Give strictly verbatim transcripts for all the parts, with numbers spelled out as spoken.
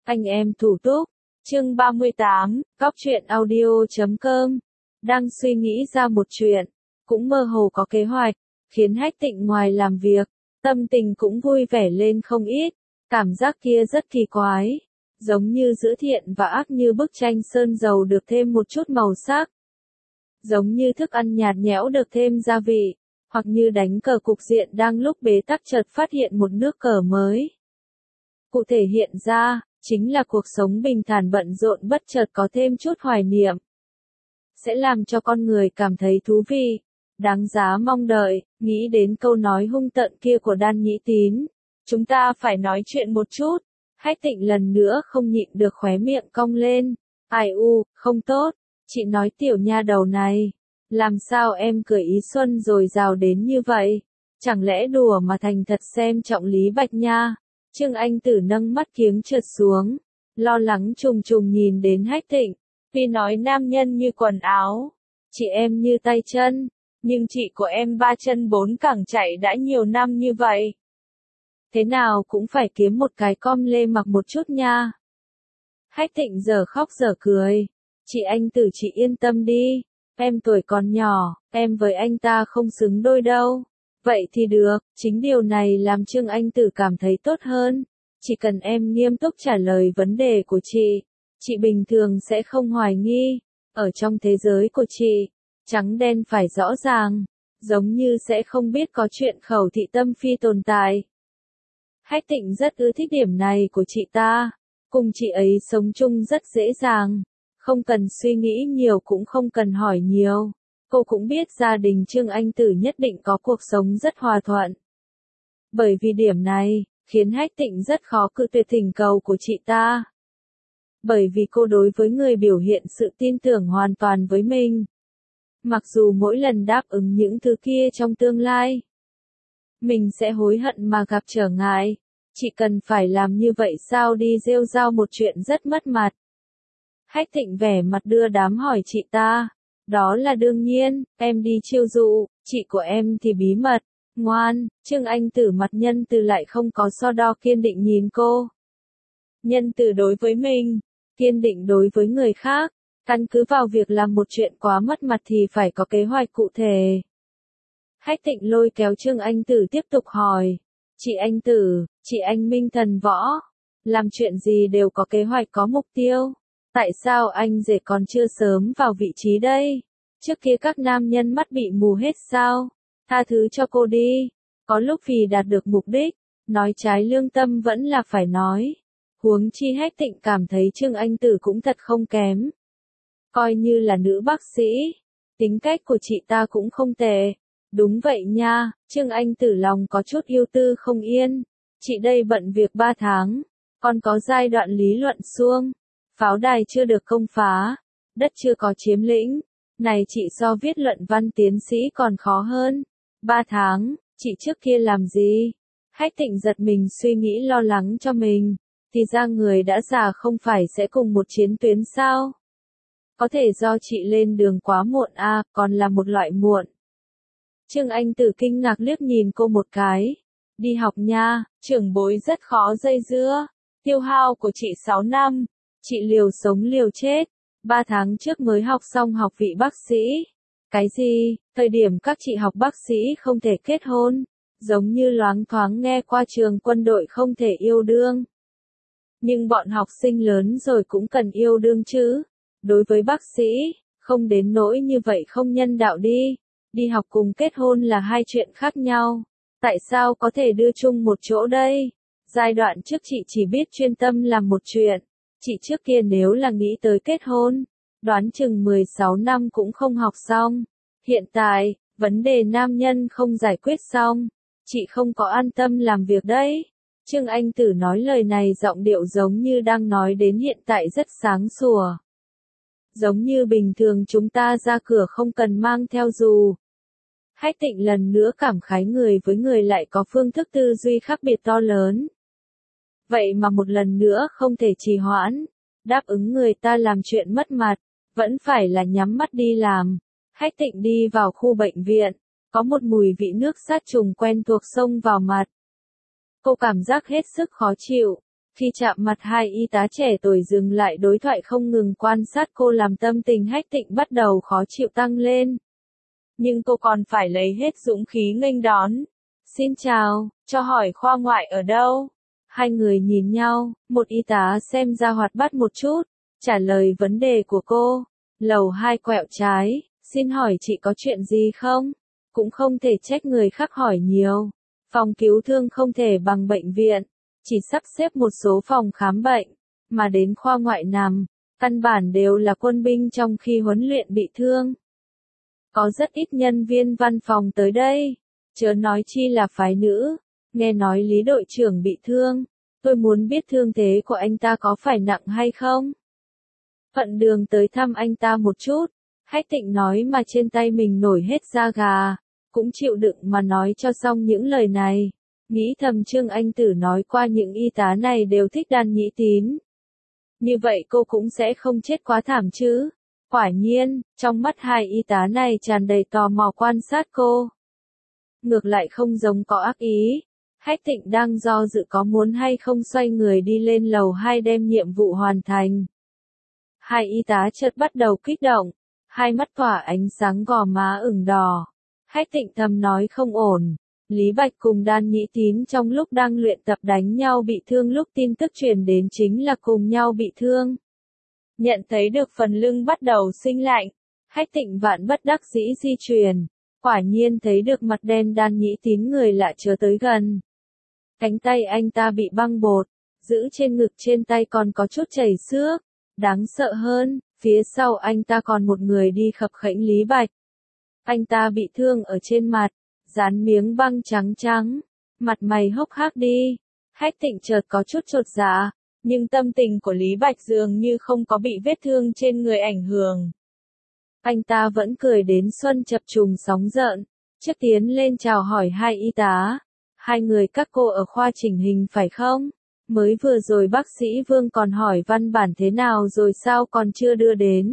Anh em thủ túc. Chương ba mươi tám, góc truyện audio chấm com. Đang suy nghĩ ra một chuyện, cũng mơ hồ có kế hoạch, khiến Hách Tịnh ngoài làm việc, tâm tình cũng vui vẻ lên không ít. Cảm giác kia rất kỳ quái, giống như giữa thiện và ác, như bức tranh sơn dầu được thêm một chút màu sắc. Giống như thức ăn nhạt nhẽo được thêm gia vị, hoặc như đánh cờ cục diện đang lúc bế tắc chợt phát hiện một nước cờ mới. Cụ thể hiện ra, chính là cuộc sống bình thản bận rộn bất chợt có thêm chút hoài niệm. Sẽ làm cho con người cảm thấy thú vị, đáng giá mong đợi. Nghĩ đến câu nói hung tợn kia của Đan Nhĩ Tín, chúng ta phải nói chuyện một chút. Hách Tịnh lần nữa không nhịn được khóe miệng cong lên. Ai u, không tốt, chị nói tiểu nha đầu này, làm sao em cười ý xuân rồi rào đến như vậy? Chẳng lẽ đùa mà thành thật xem trọng Lý Bạch Nha? Trương Anh Tử nâng mắt kiếng trượt xuống, lo lắng trùng trùng nhìn đến Hách Tịnh. Tuy nói nam nhân như quần áo, chị em như tay chân, nhưng chị của em ba chân bốn cẳng chạy đã nhiều năm như vậy. Thế nào cũng phải kiếm một cái com lê mặc một chút nha. Hách Tịnh giờ khóc giờ cười. Chị Anh Tử, chị yên tâm đi, em tuổi còn nhỏ, em với anh ta không xứng đôi đâu. Vậy thì được, chính điều này làm Trương Anh Tử cảm thấy tốt hơn. Chỉ cần em nghiêm túc trả lời vấn đề của chị, chị bình thường sẽ không hoài nghi. Ở trong thế giới của chị, trắng đen phải rõ ràng, giống như sẽ không biết có chuyện khẩu thị tâm phi tồn tại. Hách Tịnh rất ưa thích điểm này của chị ta, cùng chị ấy sống chung rất dễ dàng, không cần suy nghĩ nhiều cũng không cần hỏi nhiều. Cô cũng biết gia đình Trương Anh Tử nhất định có cuộc sống rất hòa thuận. Bởi vì điểm này, khiến Hách Tịnh rất khó cự tuyệt thỉnh cầu của chị ta. Bởi vì cô đối với người biểu hiện sự tin tưởng hoàn toàn với mình. Mặc dù mỗi lần đáp ứng những thứ kia trong tương lai, mình sẽ hối hận mà gặp trở ngại. Chỉ cần phải làm như vậy sao đi rêu rao một chuyện rất mất mặt. Hách Tịnh vẻ mặt đưa đám hỏi chị ta. Đó là đương nhiên, em đi chiêu dụ, chị của em thì bí mật, ngoan. Trương Anh Tử mặt nhân từ lại không có so đo, kiên định nhìn cô. Nhân từ đối với mình, kiên định đối với người khác, căn cứ vào việc làm một chuyện quá mất mặt thì phải có kế hoạch cụ thể. Hách Tịnh lôi kéo Trương Anh Tử tiếp tục hỏi. Chị Anh Tử, chị anh minh thần võ, làm chuyện gì đều có kế hoạch có mục tiêu. Tại sao anh rể còn chưa sớm vào vị trí đây? Trước kia các nam nhân mắt bị mù hết sao? Tha thứ cho cô đi. Có lúc vì đạt được mục đích, nói trái lương tâm vẫn là phải nói. Huống chi Hách Tịnh cảm thấy Trương Anh Tử cũng thật không kém. Coi như là nữ bác sĩ, tính cách của chị ta cũng không tệ. Đúng vậy nha, Trương Anh Tử lòng có chút yêu tư không yên. Chị đây bận việc ba tháng, còn có giai đoạn lý luận suông. Pháo đài chưa được công phá, đất chưa có chiếm lĩnh. Này chị so viết luận văn tiến sĩ còn khó hơn. Ba tháng, chị trước kia làm gì? Hách Tịnh giật mình suy nghĩ lo lắng cho mình. Thì ra người đã già không phải sẽ cùng một chiến tuyến sao? Có thể do chị lên đường quá muộn à, còn là một loại muộn. Trương Anh Tử kinh ngạc liếc nhìn cô một cái. Đi học nha, trưởng bối rất khó dây dưa. Tiêu hao của chị sáu năm. Chị liều sống liều chết, ba tháng trước mới học xong học vị bác sĩ. Cái gì, thời điểm các chị học bác sĩ không thể kết hôn, giống như loáng thoáng nghe qua trường quân đội không thể yêu đương. Nhưng bọn học sinh lớn rồi cũng cần yêu đương chứ. Đối với bác sĩ, không đến nỗi như vậy không nhân đạo đi. Đi học cùng kết hôn là hai chuyện khác nhau. Tại sao có thể đưa chung một chỗ đây? Giai đoạn trước chị chỉ biết chuyên tâm làm một chuyện. Chị trước kia nếu là nghĩ tới kết hôn, đoán chừng mười sáu năm cũng không học xong. Hiện tại, vấn đề nam nhân không giải quyết xong, chị không có an tâm làm việc đấy. Trương Anh Tử nói lời này giọng điệu giống như đang nói đến hiện tại rất sáng sủa. Giống như bình thường chúng ta ra cửa không cần mang theo dù. Hách Tịnh lần nữa cảm khái người với người lại có phương thức tư duy khác biệt to lớn. Vậy mà một lần nữa không thể trì hoãn, đáp ứng người ta làm chuyện mất mặt, vẫn phải là nhắm mắt đi làm. Hách Tịnh đi vào khu bệnh viện, có một mùi vị nước sát trùng quen thuộc xông vào mặt. Cô cảm giác hết sức khó chịu, Khi chạm mặt hai y tá trẻ tuổi dừng lại đối thoại không ngừng quan sát cô làm tâm tình Hách Tịnh bắt đầu khó chịu tăng lên. Nhưng cô còn phải lấy hết dũng khí nghênh đón. Xin chào, cho hỏi khoa ngoại ở đâu? Hai người nhìn nhau, một y tá xem ra hoạt bát một chút, trả lời vấn đề của cô. Lầu hai quẹo trái, xin hỏi chị có chuyện gì không? Cũng không thể trách người khác hỏi nhiều. Phòng cứu thương không thể bằng bệnh viện, chỉ sắp xếp một số phòng khám bệnh, mà đến khoa ngoại nằm, căn bản đều là quân binh trong khi huấn luyện bị thương. Có rất ít nhân viên văn phòng tới đây, chớ nói chi là phái nữ. Nghe nói Lý đội trưởng bị thương, tôi muốn biết thương thế của anh ta có phải nặng hay không? Phận đường tới thăm anh ta một chút, Hách Tịnh nói mà trên tay mình nổi hết da gà, cũng chịu đựng mà nói cho xong những lời này. Nghĩ thầm Trương Anh Tử nói qua những y tá này đều thích Đan Nhĩ Tín. Như vậy cô cũng sẽ không chết quá thảm chứ. Quả nhiên, trong mắt hai y tá này tràn đầy tò mò quan sát cô. Ngược lại không giống có ác ý. Hách Tịnh đang do dự có muốn hay không xoay người đi lên lầu hai đem nhiệm vụ hoàn thành. Hai y tá chợt bắt đầu kích động, hai mắt tỏa ánh sáng gò má ửng đỏ. Hách Tịnh thầm nói không ổn. Lý Bạch cùng Đan Nhĩ Tín trong lúc đang luyện tập đánh nhau bị thương, lúc tin tức truyền đến chính là cùng nhau bị thương. Nhận thấy được phần lưng bắt đầu sinh lạnh, Hách Tịnh vạn bất đắc dĩ di chuyển. Quả nhiên thấy được mặt đen Đan Nhĩ Tín người lạ chớ tới gần. Cánh tay anh ta bị băng bột, giữ trên ngực trên tay còn có chút chảy xước. Đáng sợ hơn, phía sau anh ta còn một người đi khập khễnh Lý Bạch. Anh ta bị thương ở trên mặt, dán miếng băng trắng trắng, mặt mày hốc hác đi. Hách Tịnh chợt có chút chột dạ, nhưng tâm tình của Lý Bạch dường như không có bị vết thương trên người ảnh hưởng. Anh ta vẫn cười đến xuân chập trùng sóng dợn, trước tiến lên chào hỏi hai y tá. Hai người các cô ở khoa chỉnh hình phải không? Mới vừa rồi bác sĩ Vương còn hỏi văn bản thế nào rồi sao còn chưa đưa đến?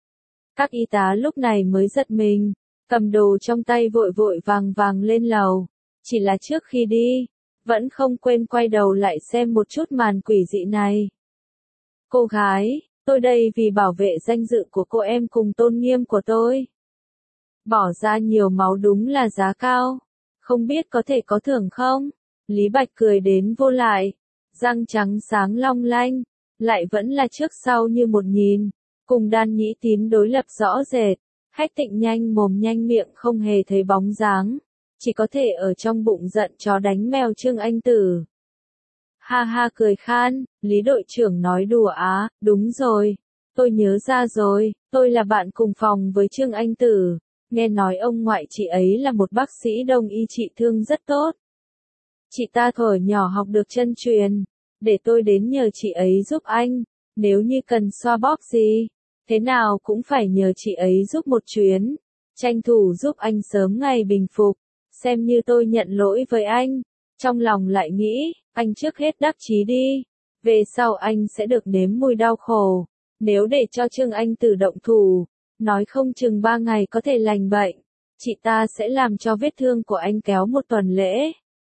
Các y tá lúc này mới giật mình, cầm đồ trong tay vội vội vàng vàng lên lầu. Chỉ là trước khi đi, vẫn không quên quay đầu lại xem một chút màn quỷ dị này. Cô gái, tôi đây vì bảo vệ danh dự của cô em cùng tôn nghiêm của tôi. Bỏ ra nhiều máu đúng là giá cao. Không biết có thể có thưởng không? Lý Bạch cười đến vô lại. Răng trắng sáng long lanh. Lại vẫn là trước sau như một nhìn. Cùng Đan Nhĩ Tín đối lập rõ rệt. Hách Tịnh nhanh mồm nhanh miệng không hề thấy bóng dáng. Chỉ có thể ở trong bụng giận chó đánh mèo Trương Anh Tử. Ha ha cười khan, Lý đội trưởng nói đùa á, đúng rồi. Tôi nhớ ra rồi, tôi là bạn cùng phòng với Trương Anh Tử. Nghe nói ông ngoại chị ấy là một bác sĩ đông y trị thương rất tốt. Chị ta thuở nhỏ học được chân truyền, để tôi đến nhờ chị ấy giúp anh, nếu như cần xoa bóp gì, thế nào cũng phải nhờ chị ấy giúp một chuyến, tranh thủ giúp anh sớm ngày bình phục, xem như tôi nhận lỗi với anh. Trong lòng lại nghĩ, anh trước hết đắc chí đi, về sau anh sẽ được nếm mùi đau khổ, nếu để cho Trương Anh Tử động thủ. Nói không chừng ba ngày có thể lành bệnh, chị ta sẽ làm cho vết thương của anh kéo một tuần lễ.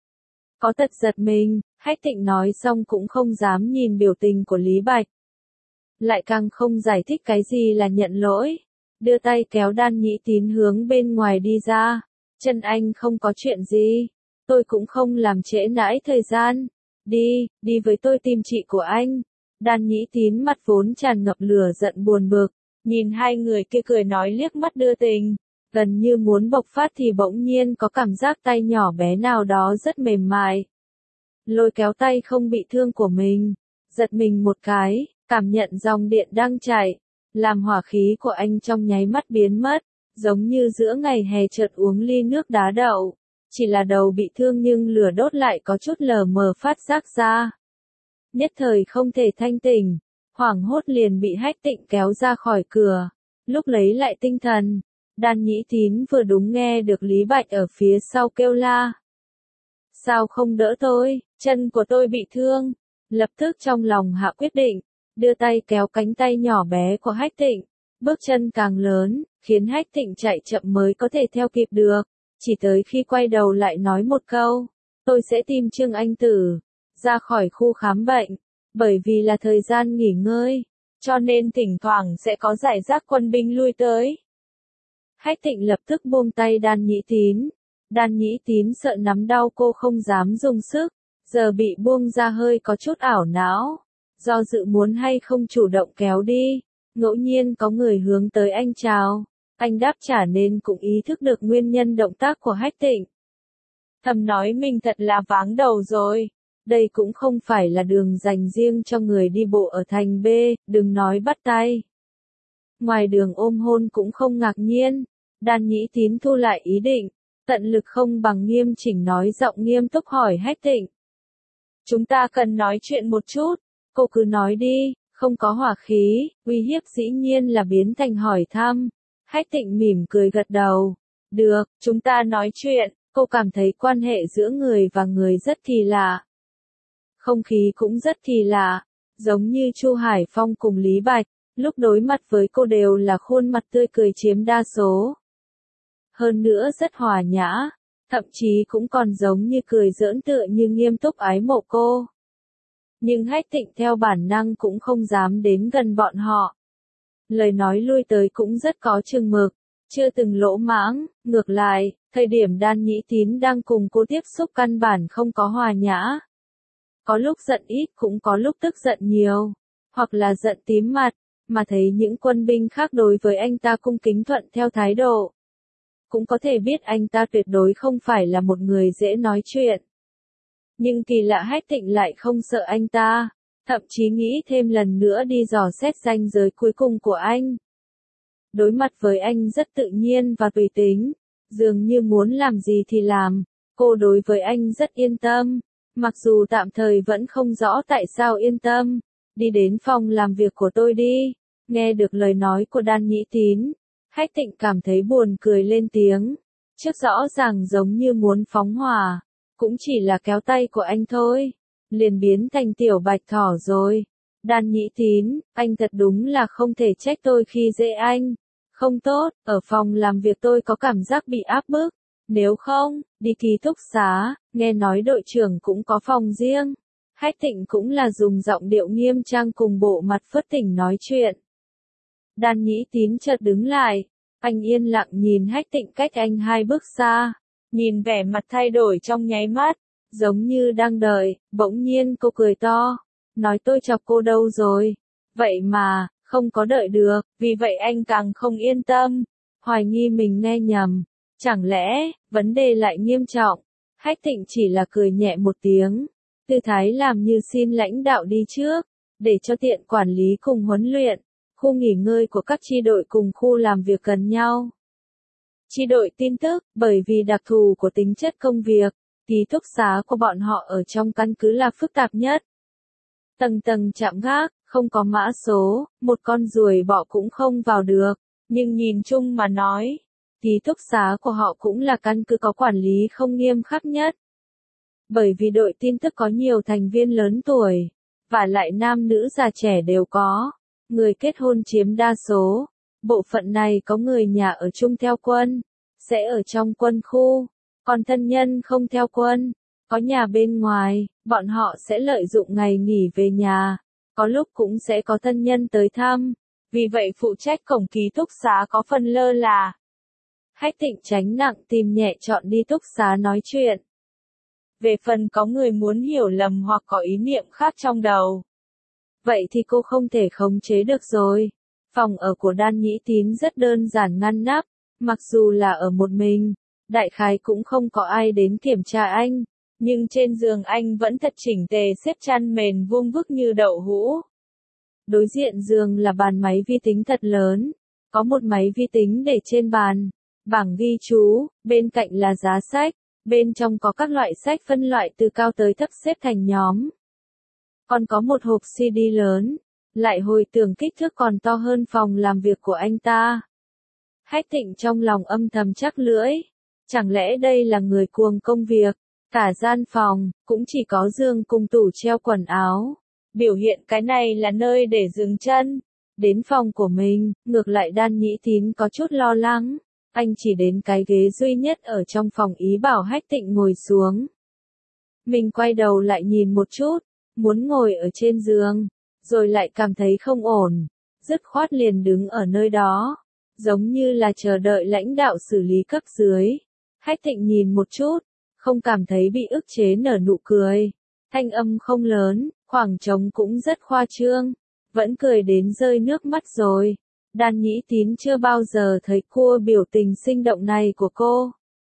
Có tật giật mình, Hách Tịnh nói xong cũng không dám nhìn biểu tình của Lý Bạch. Lại càng không giải thích cái gì là nhận lỗi, đưa tay kéo Đan Nhĩ Tín hướng bên ngoài đi ra. Chân anh không có chuyện gì, tôi cũng không làm trễ nãi thời gian. Đi, đi với tôi tìm chị của anh. Đan Nhĩ Tín mặt vốn tràn ngập lửa giận buồn bực. Nhìn hai người kia cười nói liếc mắt đưa tình, gần như muốn bộc phát thì bỗng nhiên có cảm giác tay nhỏ bé nào đó rất mềm mại. Lôi kéo tay không bị thương của mình, giật mình một cái, cảm nhận dòng điện đang chảy, làm hỏa khí của anh trong nháy mắt biến mất, giống như giữa ngày hè chợt uống ly nước đá đậu. Chỉ là đầu bị thương nhưng lửa đốt lại có chút lờ mờ phát giác ra. Nhất thời không thể thanh tỉnh. Hoảng hốt liền bị Hách Tịnh kéo ra khỏi cửa. Lúc lấy lại tinh thần, Đan Nhĩ Tín vừa đúng nghe được Lý Bạch ở phía sau kêu la. Sao không đỡ tôi, chân của tôi bị thương. Lập tức trong lòng hạ quyết định, đưa tay kéo cánh tay nhỏ bé của Hách Tịnh. Bước chân càng lớn, khiến Hách Tịnh chạy chậm mới có thể theo kịp được. Chỉ tới khi quay đầu lại nói một câu, tôi sẽ tìm Trương Anh Tử. Ra khỏi khu khám bệnh, Bởi vì là thời gian nghỉ ngơi, cho nên thỉnh thoảng sẽ có rải rác quân binh lui tới. Hách Tịnh lập tức buông tay Đan Nhĩ Tín. Đan Nhĩ Tín sợ nắm đau cô không dám dùng sức, giờ bị buông ra hơi có chút ảo não, do dự muốn hay không chủ động kéo đi. Ngẫu nhiên có người hướng tới anh chào, anh đáp trả nên cũng ý thức được nguyên nhân động tác của Hách Tịnh. Thầm nói mình thật là váng đầu rồi. Đây cũng không phải là đường dành riêng cho người đi bộ ở thành B, đừng nói bắt tay. Ngoài đường ôm hôn cũng không ngạc nhiên. Đan Nhĩ Tín thu lại ý định, tận lực không bằng nghiêm chỉnh nói giọng nghiêm túc hỏi Hách Tịnh. Chúng ta cần nói chuyện một chút, cô cứ nói đi, không có hỏa khí, uy hiếp dĩ nhiên là biến thành hỏi thăm. Hách Tịnh mỉm cười gật đầu. Được, chúng ta nói chuyện. Cô cảm thấy quan hệ giữa người và người rất kỳ lạ. Không khí cũng rất kỳ lạ, giống như Chu Hải Phong cùng Lý Bạch, lúc đối mặt với cô đều là khuôn mặt tươi cười chiếm đa số. Hơn nữa rất hòa nhã, thậm chí cũng còn giống như cười giỡn tựa như nghiêm túc ái mộ cô. Nhưng Hách Tịnh theo bản năng cũng không dám đến gần bọn họ. Lời nói lui tới cũng rất có chừng mực, chưa từng lỗ mãng, ngược lại, thời điểm Đan Nhĩ Tín đang cùng cô tiếp xúc căn bản không có hòa nhã. Có lúc giận ít cũng có lúc tức giận nhiều, hoặc là giận tím mặt, mà thấy những quân binh khác đối với anh ta cung kính thuận theo thái độ. Cũng có thể biết anh ta tuyệt đối không phải là một người dễ nói chuyện. Nhưng kỳ lạ Hách Tịnh lại không sợ anh ta, thậm chí nghĩ thêm lần nữa đi dò xét ranh giới cuối cùng của anh. Đối mặt với anh rất tự nhiên và tùy tính, dường như muốn làm gì thì làm, cô đối với anh rất yên tâm, mặc dù tạm thời vẫn không rõ tại sao yên tâm. Đi đến phòng làm việc của tôi đi. Nghe được lời nói của Đan Nhĩ Tín, Hách Tịnh cảm thấy buồn cười lên tiếng, trước rõ ràng giống như muốn phóng hỏa, cũng chỉ là kéo tay của anh thôi, liền biến thành tiểu bạch thỏ rồi. Đan Nhĩ Tín, anh thật đúng là không thể trách tôi khi dễ anh. Không tốt, ở phòng làm việc tôi có cảm giác bị áp bức. Nếu không, đi ký túc xá, nghe nói đội trưởng cũng có phòng riêng. Hách Tịnh cũng là dùng giọng điệu nghiêm trang cùng bộ mặt phớt tỉnh nói chuyện. Đan Nhĩ Tín chợt đứng lại, anh yên lặng nhìn Hách Tịnh cách anh hai bước xa, nhìn vẻ mặt thay đổi trong nháy mắt, giống như đang đợi, bỗng nhiên cô cười to, nói tôi chọc cô đâu rồi, vậy mà, không có đợi được, vì vậy anh càng không yên tâm, hoài nghi mình nghe nhầm, chẳng lẽ, vấn đề lại nghiêm trọng. Hách Tịnh chỉ là cười nhẹ một tiếng, tư thái làm như xin lãnh đạo đi trước, để cho tiện quản lý cùng huấn luyện. Khu nghỉ ngơi của các chi đội cùng khu làm việc gần nhau. Chi đội tin tức, bởi vì đặc thù của tính chất công việc, ký túc xá của bọn họ ở trong căn cứ là phức tạp nhất. Tầng tầng chạm gác, không có mã số, một con ruồi bọ cũng không vào được, nhưng nhìn chung mà nói, ký túc xá của họ cũng là căn cứ có quản lý không nghiêm khắc nhất. Bởi vì đội tin tức có nhiều thành viên lớn tuổi, và lại nam nữ già trẻ đều có. Người kết hôn chiếm đa số, bộ phận này có người nhà ở chung theo quân, sẽ ở trong quân khu, còn thân nhân không theo quân, có nhà bên ngoài, bọn họ sẽ lợi dụng ngày nghỉ về nhà, có lúc cũng sẽ có thân nhân tới thăm, vì vậy phụ trách cổng ký túc xá có phần lơ là. Hách Tịnh tránh nặng tìm nhẹ chọn đi túc xá nói chuyện. Về phần có người muốn hiểu lầm hoặc có ý niệm khác trong đầu. Vậy thì cô không thể khống chế được rồi. Phòng ở của Đan Nhĩ Tín rất đơn giản ngăn nắp, mặc dù là ở một mình, đại khái cũng không có ai đến kiểm tra anh, nhưng trên giường anh vẫn thật chỉnh tề xếp chăn mền vuông vức như đậu hũ. Đối diện giường là bàn máy vi tính thật lớn, có một máy vi tính để trên bàn, bảng ghi chú, bên cạnh là giá sách, bên trong có các loại sách phân loại từ cao tới thấp xếp thành nhóm. Còn có một hộp xê đê lớn, lại hồi tưởng kích thước còn to hơn phòng làm việc của anh ta. Hách Tịnh trong lòng âm thầm chắc lưỡi, chẳng lẽ đây là người cuồng công việc, cả gian phòng, cũng chỉ có giường cùng tủ treo quần áo, biểu hiện cái này là nơi để dừng chân. Đến phòng của mình, ngược lại Đan Nhĩ Tín có chút lo lắng, anh chỉ đến cái ghế duy nhất ở trong phòng ý bảo Hách Tịnh ngồi xuống. Mình quay đầu lại nhìn một chút, muốn ngồi ở trên giường, rồi lại cảm thấy không ổn, dứt khoát liền đứng ở nơi đó, giống như là chờ đợi lãnh đạo xử lý cấp dưới. Hách Thịnh nhìn một chút, không cảm thấy bị ức chế nở nụ cười. Thanh âm không lớn, khoảng trống cũng rất khoa trương, vẫn cười đến rơi nước mắt rồi. Đan Nhĩ Tín chưa bao giờ thấy cua biểu tình sinh động này của cô.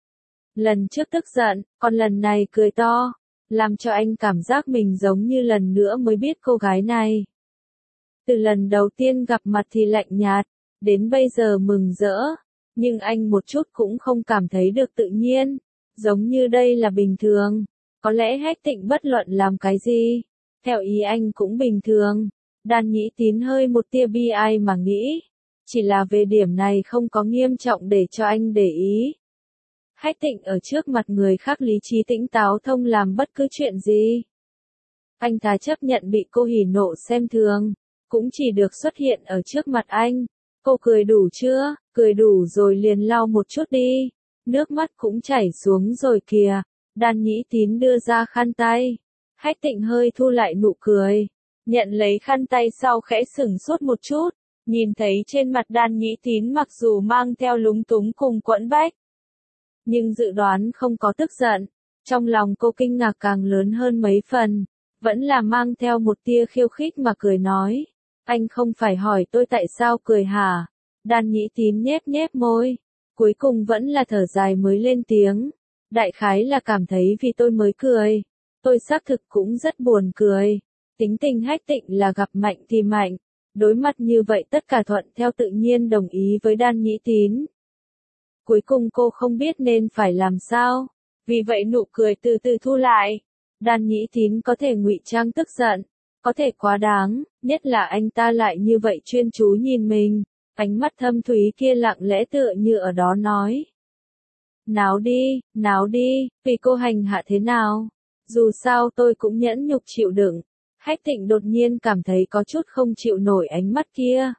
Lần trước tức giận, còn lần này cười to, làm cho anh cảm giác mình giống như lần nữa mới biết cô gái này. Từ lần đầu tiên gặp mặt thì lạnh nhạt, đến bây giờ mừng rỡ, nhưng anh một chút cũng không cảm thấy được tự nhiên, giống như đây là bình thường. Có lẽ Hách Thịnh bất luận làm cái gì, theo ý anh cũng bình thường. Đan Nhĩ Tín hơi một tia bi ai mà nghĩ, chỉ là về điểm này không có nghiêm trọng để cho anh để ý. Hách Thịnh ở trước mặt người khác lý trí tĩnh táo thông làm bất cứ chuyện gì. Anh thà chấp nhận bị cô hỉ nộ xem thường, cũng chỉ được xuất hiện ở trước mặt anh. Cô cười đủ chưa? Cười đủ rồi liền lau một chút đi. Nước mắt cũng chảy xuống rồi kìa. Đan Nhĩ Tín đưa ra khăn tay. Hách Thịnh hơi thu lại nụ cười. Nhận lấy khăn tay sau khẽ sửng sốt một chút. Nhìn thấy trên mặt Đan Nhĩ Tín mặc dù mang theo lúng túng cùng quẫn bách, nhưng dự đoán không có tức giận. Trong lòng cô kinh ngạc càng lớn hơn mấy phần. Vẫn là mang theo một tia khiêu khích mà cười nói. Anh không phải hỏi tôi tại sao cười hả? Đan Nhĩ Tín nhếch nhếch môi. Cuối cùng vẫn là thở dài mới lên tiếng. Đại khái là cảm thấy vì tôi mới cười. Tôi xác thực cũng rất buồn cười. Tính tình Hách Thịnh là gặp mạnh thì mạnh. Đối mặt như vậy tất cả thuận theo tự nhiên đồng ý với Đan Nhĩ Tín. Cuối cùng cô không biết nên phải làm sao. Vì vậy nụ cười từ từ thu lại. Đan Nhĩ Tín có thể ngụy trang tức giận, có thể quá đáng, nhất là anh ta lại như vậy chuyên chú nhìn mình. Ánh mắt thâm thúy kia lặng lẽ tựa như ở đó nói. Náo đi, náo đi, vì cô hành hạ thế nào. Dù sao tôi cũng nhẫn nhục chịu đựng. Hách Thịnh đột nhiên cảm thấy có chút không chịu nổi ánh mắt kia.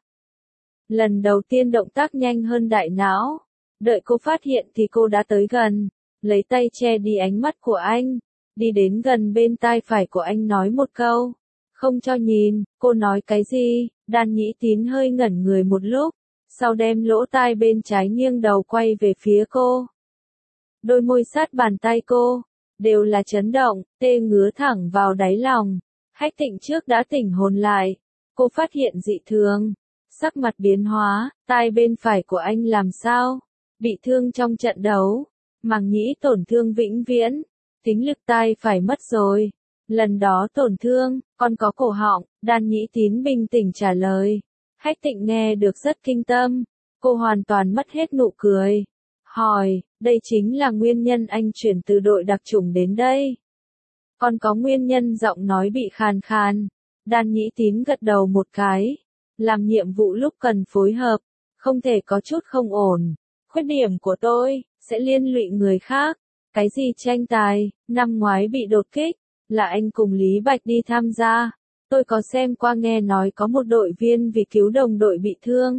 Lần đầu tiên động tác nhanh hơn đại não. Đợi cô phát hiện thì cô đã tới gần. Lấy tay che đi ánh mắt của anh. Đi đến gần bên tai phải của anh nói một câu. Không cho nhìn, cô nói cái gì? Đan Nhĩ Tín hơi ngẩn người một lúc. Sau đem lỗ tai bên trái nghiêng đầu quay về phía cô. Đôi môi sát bàn tay cô. Đều là chấn động, tê ngứa thẳng vào đáy lòng. Hách Thịnh trước đã tỉnh hồn lại. Cô phát hiện dị thường. Sắc mặt biến hóa, tai bên phải của anh làm sao? Bị thương trong trận đấu. Màng nhĩ tổn thương vĩnh viễn. Tính lực tai phải mất rồi. Lần đó tổn thương, còn có cổ họng. Đan Nhĩ Tín bình tĩnh trả lời. Hách Thịnh nghe được rất kinh tâm. Cô hoàn toàn mất hết nụ cười. Hỏi, đây chính là nguyên nhân anh chuyển từ đội đặc chủng đến đây. Còn có nguyên nhân giọng nói bị khàn khàn. Đan Nhĩ Tín gật đầu một cái. Làm nhiệm vụ lúc cần phối hợp, không thể có chút không ổn. Khuyết điểm của tôi, sẽ liên lụy người khác. Cái gì tranh tài, năm ngoái bị đột kích, là anh cùng Lý Bạch đi tham gia. Tôi có xem qua nghe nói có một đội viên vì cứu đồng đội bị thương.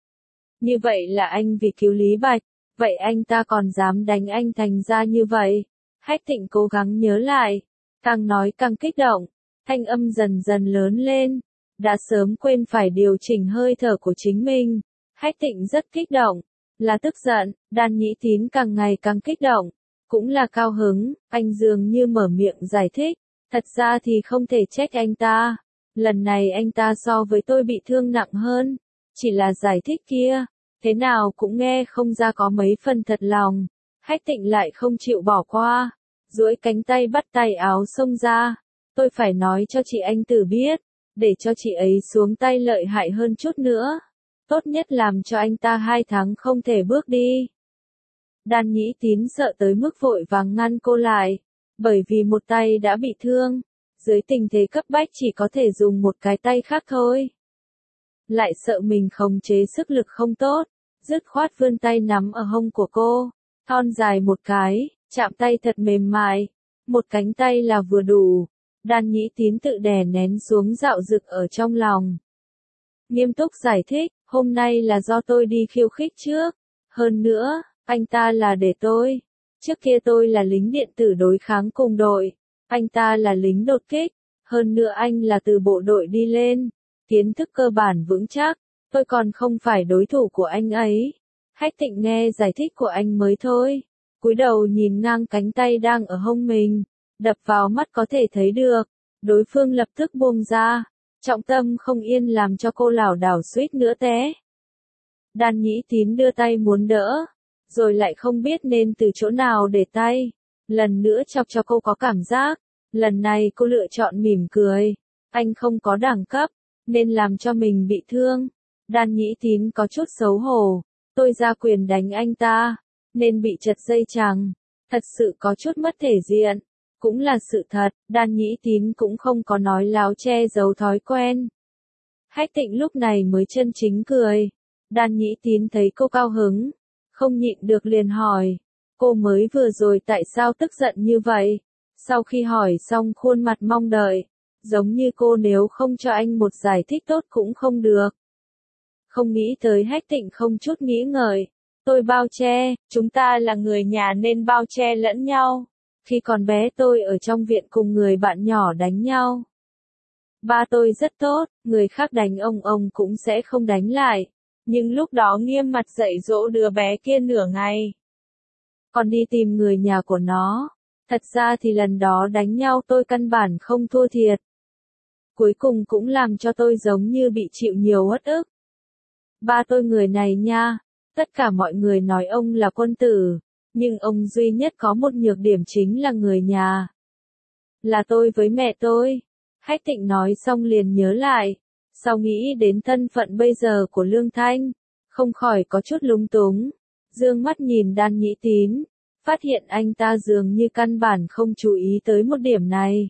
Như vậy là anh vì cứu Lý Bạch, vậy anh ta còn dám đánh anh thành ra như vậy. Hách Thịnh cố gắng nhớ lại, càng nói càng kích động, thanh âm dần dần lớn lên. Đã sớm quên phải điều chỉnh hơi thở của chính mình. Hách Thịnh rất kích động, là tức giận. Đan Nhĩ Tín càng ngày càng kích động, cũng là cao hứng. Anh dường như mở miệng giải thích, thật ra thì không thể trách anh ta. Lần này anh ta so với tôi bị thương nặng hơn, chỉ là giải thích kia, thế nào cũng nghe không ra có mấy phần thật lòng. Hách Thịnh lại không chịu bỏ qua, duỗi cánh tay bắt tay áo xông ra. Tôi phải nói cho chị anh Tử biết, để cho chị ấy xuống tay lợi hại hơn chút nữa. Tốt nhất làm cho anh ta hai tháng không thể bước đi. Đan Nhĩ Tín sợ tới mức vội vàng ngăn cô lại, bởi vì một tay đã bị thương. Dưới tình thế cấp bách chỉ có thể dùng một cái tay khác thôi. Lại sợ mình khống chế sức lực không tốt, dứt khoát vươn tay nắm ở hông của cô, thon dài một cái, chạm tay thật mềm mại, một cánh tay là vừa đủ. Đan Nhĩ Tín tự đè nén xuống dạo dực ở trong lòng. Nghiêm túc giải thích, hôm nay là do tôi đi khiêu khích trước. Hơn nữa, anh ta là để tôi. Trước kia tôi là lính điện tử đối kháng cùng đội. Anh ta là lính đột kích. Hơn nữa anh là từ bộ đội đi lên, kiến thức cơ bản vững chắc, tôi còn không phải đối thủ của anh ấy. Hách Tịnh nghe giải thích của anh mới thôi, cúi đầu nhìn ngang cánh tay đang ở hông mình, đập vào mắt có thể thấy được, đối phương lập tức buông ra, trọng tâm không yên làm cho cô lảo đảo suýt nữa té. Đan Nhĩ Tín đưa tay muốn đỡ, rồi lại không biết nên từ chỗ nào để tay, lần nữa chọc cho cô có cảm giác, lần này cô lựa chọn mỉm cười, anh không có đẳng cấp, nên làm cho mình bị thương. Đan Nhĩ Tín có chút xấu hổ, tôi ra quyền đánh anh ta, nên bị trật dây chằng, thật sự có chút mất thể diện, cũng là sự thật, Đan Nhĩ Tín cũng không có nói láo che giấu thói quen. Hách Tịnh lúc này mới chân chính cười, Đan Nhĩ Tín thấy cô cao hứng, không nhịn được liền hỏi, cô mới vừa rồi tại sao tức giận như vậy? Sau khi hỏi xong khuôn mặt mong đợi, giống như cô nếu không cho anh một giải thích tốt cũng không được. Không nghĩ tới Hách Tịnh không chút nghĩ ngợi, tôi bao che, chúng ta là người nhà nên bao che lẫn nhau. Khi còn bé tôi ở trong viện cùng người bạn nhỏ đánh nhau. Ba tôi rất tốt, người khác đánh ông ông cũng sẽ không đánh lại. Nhưng lúc đó nghiêm mặt dạy dỗ đứa bé kia nửa ngày. Còn đi tìm người nhà của nó. Thật ra thì lần đó đánh nhau tôi căn bản không thua thiệt. Cuối cùng cũng làm cho tôi giống như bị chịu nhiều uất ức. Ba tôi người này nha, tất cả mọi người nói ông là quân tử, nhưng ông duy nhất có một nhược điểm chính là người nhà. Là tôi với mẹ tôi. Hách Tịnh nói xong liền nhớ lại, sau nghĩ đến thân phận bây giờ của Lương Thanh, không khỏi có chút lúng túng, dương mắt nhìn Đan Nhĩ Tín, phát hiện anh ta dường như căn bản không chú ý tới một điểm này.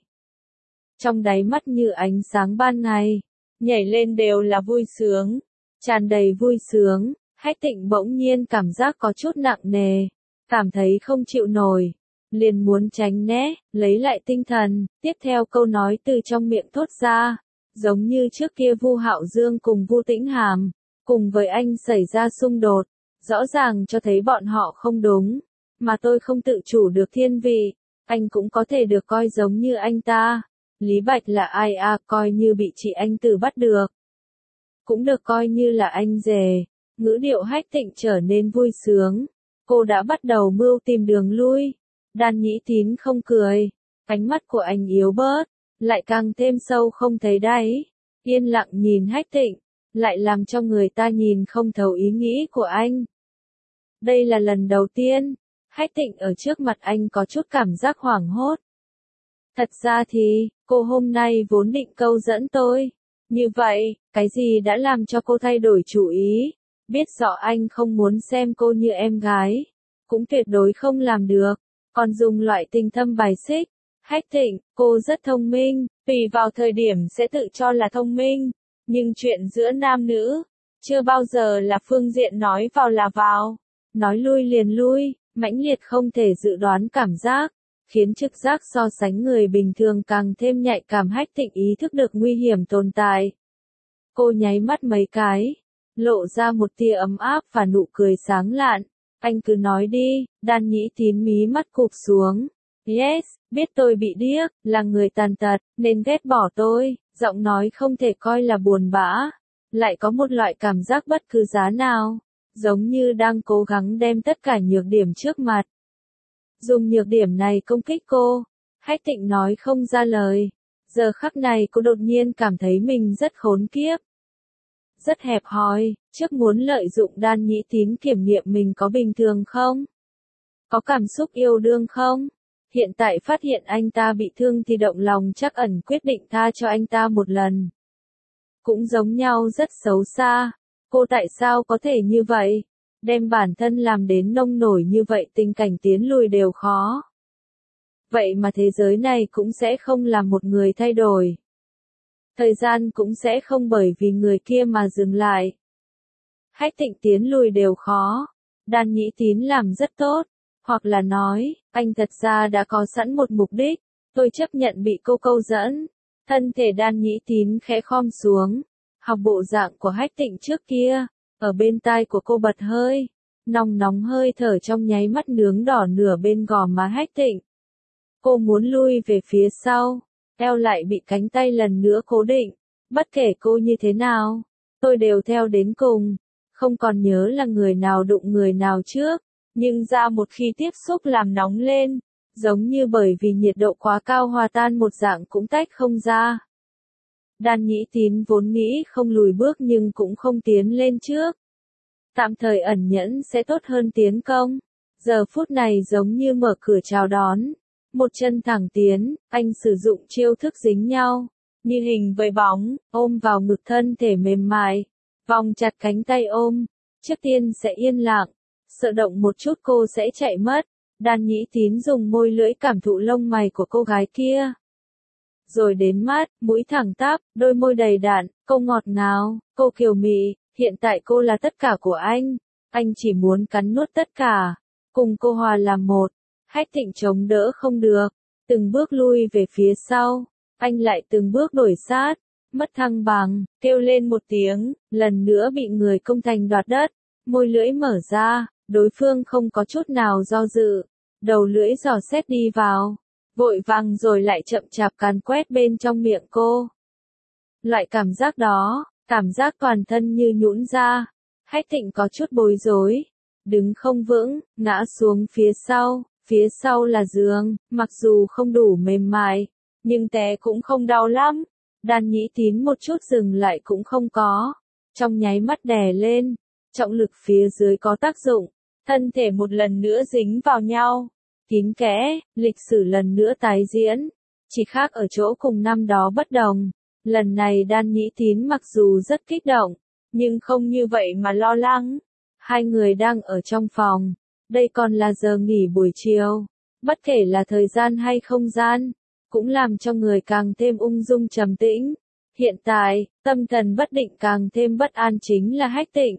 Trong đáy mắt như ánh sáng ban ngày, nhảy lên đều là vui sướng, tràn đầy vui sướng, Hách Tịnh bỗng nhiên cảm giác có chút nặng nề, cảm thấy không chịu nổi, liền muốn tránh né, lấy lại tinh thần, tiếp theo câu nói từ trong miệng thốt ra, giống như trước kia Vu Hạo Dương cùng Vu Tĩnh Hàm, cùng với anh xảy ra xung đột, rõ ràng cho thấy bọn họ không đúng, mà tôi không tự chủ được thiên vị, anh cũng có thể được coi giống như anh ta. Lý Bạch là ai à, coi như bị chị anh Tử bắt được, cũng được coi như là anh rể. Ngữ điệu Hách Tịnh trở nên vui sướng, cô đã bắt đầu mưu tìm đường lui. Đan Nhĩ Tín không cười, ánh mắt của anh yếu bớt, lại càng thêm sâu không thấy đáy, yên lặng nhìn Hách Tịnh, lại làm cho người ta nhìn không thấu ý nghĩ của anh. Đây là lần đầu tiên, Hách Tịnh ở trước mặt anh có chút cảm giác hoảng hốt. Thật ra thì, cô hôm nay vốn định câu dẫn tôi. Như vậy, cái gì đã làm cho cô thay đổi chủ ý? Biết rõ anh không muốn xem cô như em gái, cũng tuyệt đối không làm được, còn dùng loại tình thâm bài xích. Hách Tịnh, cô rất thông minh, tùy vào thời điểm sẽ tự cho là thông minh, nhưng chuyện giữa nam nữ, chưa bao giờ là phương diện nói vào là vào, nói lui liền lui, mãnh liệt không thể dự đoán cảm giác, khiến trực giác so sánh người bình thường càng thêm nhạy cảm. Hách Tịnh ý thức được nguy hiểm tồn tại. Cô nháy mắt mấy cái, lộ ra một tia ấm áp và nụ cười sáng lạn. Anh cứ nói đi. Đan Nhĩ Tín mí mắt cụp xuống. Yes, biết tôi bị điếc, là người tàn tật, nên ghét bỏ tôi. Giọng nói không thể coi là buồn bã, lại có một loại cảm giác bất cứ giá nào, giống như đang cố gắng đem tất cả nhược điểm trước mặt, dùng nhược điểm này công kích cô. Hách Tịnh nói không ra lời. Giờ khắc này cô đột nhiên cảm thấy mình rất khốn kiếp, rất hẹp hòi, trước muốn lợi dụng Đan Nhĩ Tín kiểm nghiệm mình có bình thường không? Có cảm xúc yêu đương không? Hiện tại phát hiện anh ta bị thương thì động lòng trắc ẩn quyết định tha cho anh ta một lần. Cũng giống nhau rất xấu xa. Cô tại sao có thể như vậy? Đem bản thân làm đến nông nổi như vậy, tình cảnh tiến lùi đều khó. Vậy mà thế giới này cũng sẽ không làm một người thay đổi. Thời gian cũng sẽ không bởi vì người kia mà dừng lại. Hách Tịnh tiến lùi đều khó. Đan Nhĩ Tín làm rất tốt. Hoặc là nói, anh thật ra đã có sẵn một mục đích. Tôi chấp nhận bị cô câu dẫn. Thân thể Đan Nhĩ Tín khẽ khom xuống. Học bộ dạng của Hách Tịnh trước kia. Ở bên tai của cô bật hơi. Nóng nóng hơi thở trong nháy mắt nướng đỏ nửa bên gò má Hách Tịnh. Cô muốn lui về phía sau. eo lại bị cánh tay lần nữa cố định. Bất kể cô như thế nào, tôi đều theo đến cùng. Không còn nhớ là người nào đụng người nào trước, nhưng da một khi tiếp xúc làm nóng lên, giống như bởi vì nhiệt độ quá cao hòa tan một dạng cũng tách không ra. Đan Nhĩ Tín vốn nghĩ không lùi bước nhưng cũng không tiến lên trước. Tạm thời ẩn nhẫn sẽ tốt hơn tiến công. Giờ phút này giống như mở cửa chào đón. Một chân thẳng tiến, anh sử dụng chiêu thức dính nhau. Như hình với bóng, ôm vào ngực thân thể mềm mại. Vòng chặt cánh tay ôm. Trước tiên sẽ yên lặng. Sợ động một chút cô sẽ chạy mất. Đan Nhĩ Tín dùng môi lưỡi cảm thụ lông mày của cô gái kia. Rồi đến mắt, mũi thẳng tắp, đôi môi đầy đặn, cô ngọt ngào, cô kiều mị, hiện tại cô là tất cả của anh. Anh chỉ muốn cắn nuốt tất cả, cùng cô hòa làm một. Hách Thịnh chống đỡ không được, từng bước lui về phía sau, anh lại từng bước đổi sát, mất thăng bằng, kêu lên một tiếng, lần nữa bị người công thành đoạt đất, môi lưỡi mở ra, đối phương không có chút nào do dự, đầu lưỡi dò xét đi vào, vội vàng rồi lại chậm chạp càn quét bên trong miệng cô. Loại cảm giác đó, cảm giác toàn thân như nhũn ra, Hách Thịnh có chút bối rối, đứng không vững, ngã xuống phía sau. Phía sau là giường, mặc dù không đủ mềm mại, nhưng té cũng không đau lắm. Đan Nhĩ Tín một chút dừng lại cũng không có. Trong nháy mắt đè lên, trọng lực phía dưới có tác dụng, thân thể một lần nữa dính vào nhau. Kín kẽ, lịch sử lần nữa tái diễn. Chỉ khác ở chỗ cùng năm đó bất đồng. Lần này Đan Nhĩ Tín mặc dù rất kích động, nhưng không như vậy mà lo lắng. Hai người đang ở trong phòng. Đây còn là giờ nghỉ buổi chiều, bất kể là thời gian hay không gian, cũng làm cho người càng thêm ung dung trầm tĩnh. Hiện tại, tâm thần bất định càng thêm bất an chính là Hách Thịnh.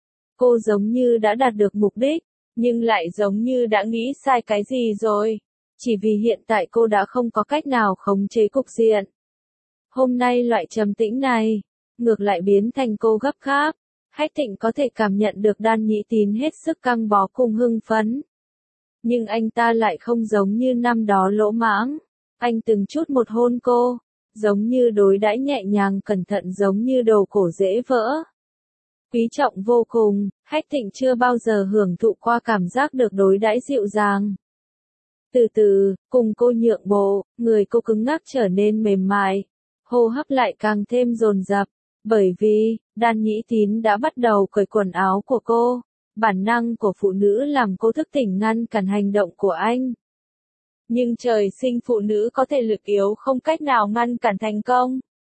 Cô giống như đã đạt được mục đích, nhưng lại giống như đã nghĩ sai cái gì rồi. Chỉ vì hiện tại cô đã không có cách nào khống chế cục diện. Hôm nay loại trầm tĩnh này, ngược lại biến thành cô gấp gáp. Hách Thịnh có thể cảm nhận được Đan Nhĩ Tín hết sức căng bó cùng hưng phấn. Nhưng anh ta lại không giống như năm đó lỗ mãng. Anh từng chút một hôn cô, giống như đối đãi nhẹ nhàng cẩn thận giống như đồ cổ dễ vỡ. Quý trọng vô cùng, Hách Thịnh chưa bao giờ hưởng thụ qua cảm giác được đối đãi dịu dàng. Từ từ, cùng cô nhượng bộ, người cô cứng ngắc trở nên mềm mại, hô hấp lại càng thêm dồn dập. Bởi vì, Đan Nhĩ Tín đã bắt đầu cởi quần áo của cô, bản năng của phụ nữ làm cô thức tỉnh ngăn cản hành động của anh. Nhưng trời sinh phụ nữ có thể lực yếu không cách nào ngăn cản thành công.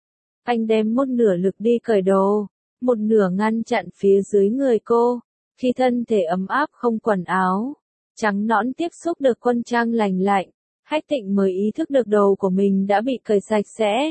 Anh đem một nửa lực đi cởi đồ, một nửa ngăn chặn phía dưới người cô, khi thân thể ấm áp không quần áo, trắng nõn tiếp xúc được quân trang lành lạnh, Hách Thịnh mới ý thức được đồ của mình đã bị cởi sạch sẽ.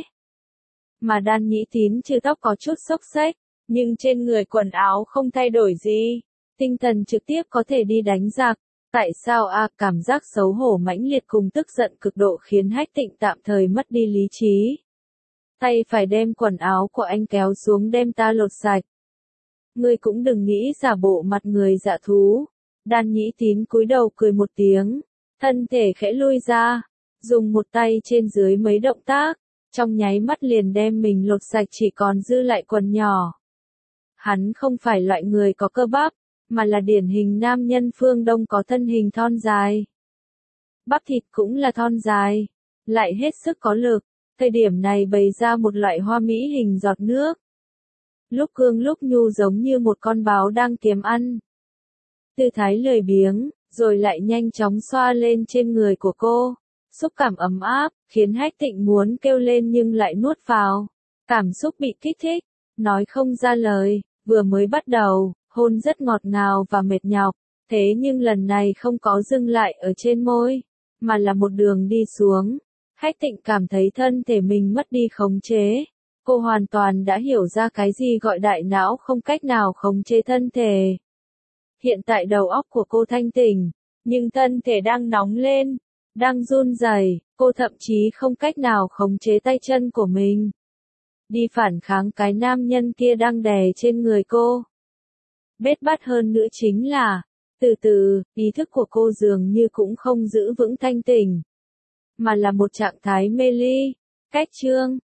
Mà Đan Nhĩ Tín trừ tóc có chút xốc xếch, nhưng trên người quần áo không thay đổi gì. Tinh thần trực tiếp có thể đi đánh giặc. Tại sao a à, cảm giác xấu hổ mãnh liệt cùng tức giận cực độ khiến Hách Thịnh tạm thời mất đi lý trí. Tay phải đem quần áo của anh kéo xuống đem ta lột sạch. Ngươi cũng đừng nghĩ giả bộ mặt người dạ thú. Đan Nhĩ Tín cúi đầu cười một tiếng, thân thể khẽ lui ra, dùng một tay trên dưới mấy động tác. Trong nháy mắt liền đem mình lột sạch chỉ còn dư lại quần nhỏ. Hắn không phải loại người có cơ bắp, mà là điển hình nam nhân phương Đông có thân hình thon dài. Bắp thịt cũng là thon dài, lại hết sức có lực, thời điểm này bày ra một loại hoa mỹ hình giọt nước. Lúc cương lúc nhu giống như một con báo đang kiếm ăn. Tư thái lười biếng, rồi lại nhanh chóng xoa lên trên người của cô. Xúc cảm ấm áp, khiến Hách Thịnh muốn kêu lên nhưng lại nuốt vào. Cảm xúc bị kích thích, nói không ra lời, vừa mới bắt đầu, hôn rất ngọt ngào và mệt nhọc, thế nhưng lần này không có dừng lại ở trên môi, mà là một đường đi xuống. Hách Thịnh cảm thấy thân thể mình mất đi khống chế. Cô hoàn toàn đã hiểu ra cái gì gọi đại não không cách nào khống chế thân thể. Hiện tại đầu óc của cô thanh tỉnh, nhưng thân thể đang nóng lên. Đang run rẩy, cô thậm chí không cách nào khống chế tay chân của mình. Đi phản kháng cái nam nhân kia đang đè trên người cô. Bết bát hơn nữa chính là, từ từ, ý thức của cô dường như cũng không giữ vững thanh tỉnh. Mà là một trạng thái mê ly, Cách chương